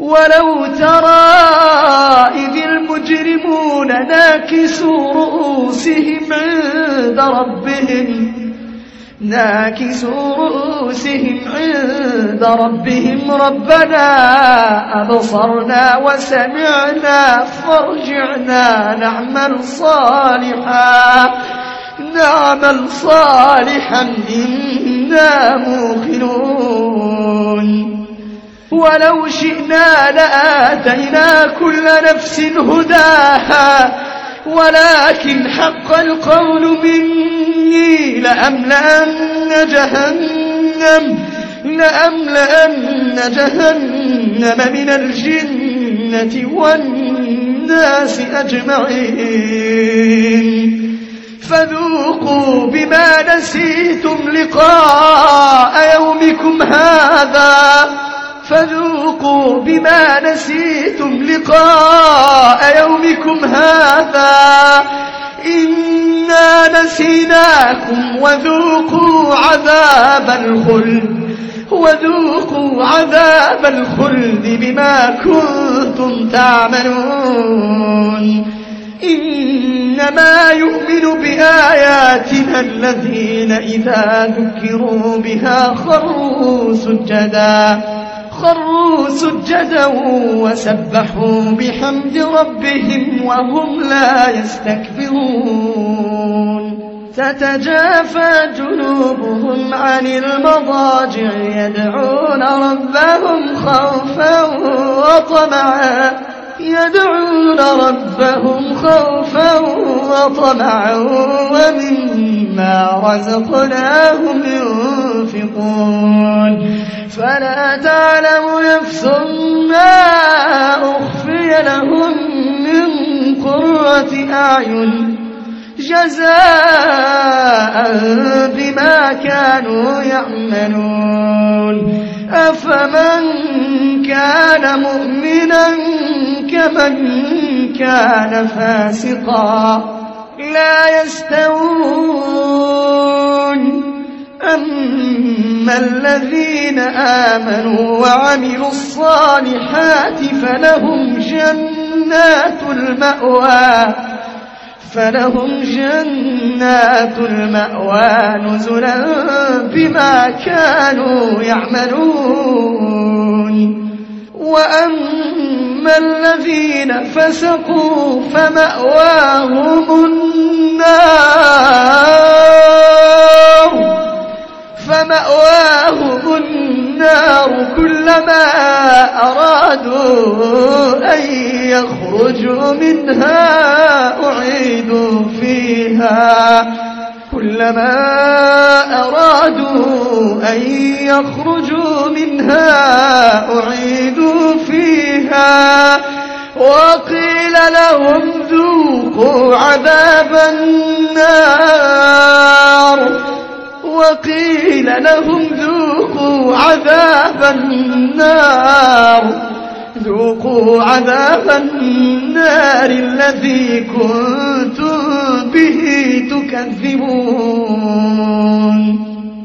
ولو ترى إذ المجرمون ناكسوا رؤوسهم عند ربهم ربنا أبصرنا وسمعنا فارجعنا نعمل صالحا إنا موقنون ولو شئنا لآتينا كل نفس هداها ولكن حق القول مني لأملأن جهنم من الجنة والناس أجمعين فذوقوا بما نسيتم لقاء يومكم هذا إنا نسيناكم وذوقوا عذاب الخلد بما كنتم تعملون إنما يؤمن بآياتنا الذين إذا ذكروا بها خروا سجدا وسبحوا بحمد ربهم وهم لا يستكبرون تتجافى جنوبهم عن المضاجع يدعون ربهم خوفا وطمعا ومما رزقناهم ينفقون فلا تعلم نفس ما أخفي لهم من قرة أعين جزاء بما كانوا يعملون أفمن كان مؤمنا كمن كان فاسقا لا يستوون أما الذين آمنوا وعملوا الصالحات فلهم جنات المأوى نزلا بما كانوا يعملون وأما الذين فسقوا فمأواهم النار كلما أرادوا أن يخرجوا منها أعيدوا فيها وقيل لهم ذوقوا عذاب النار الذي كنتم به تكذبون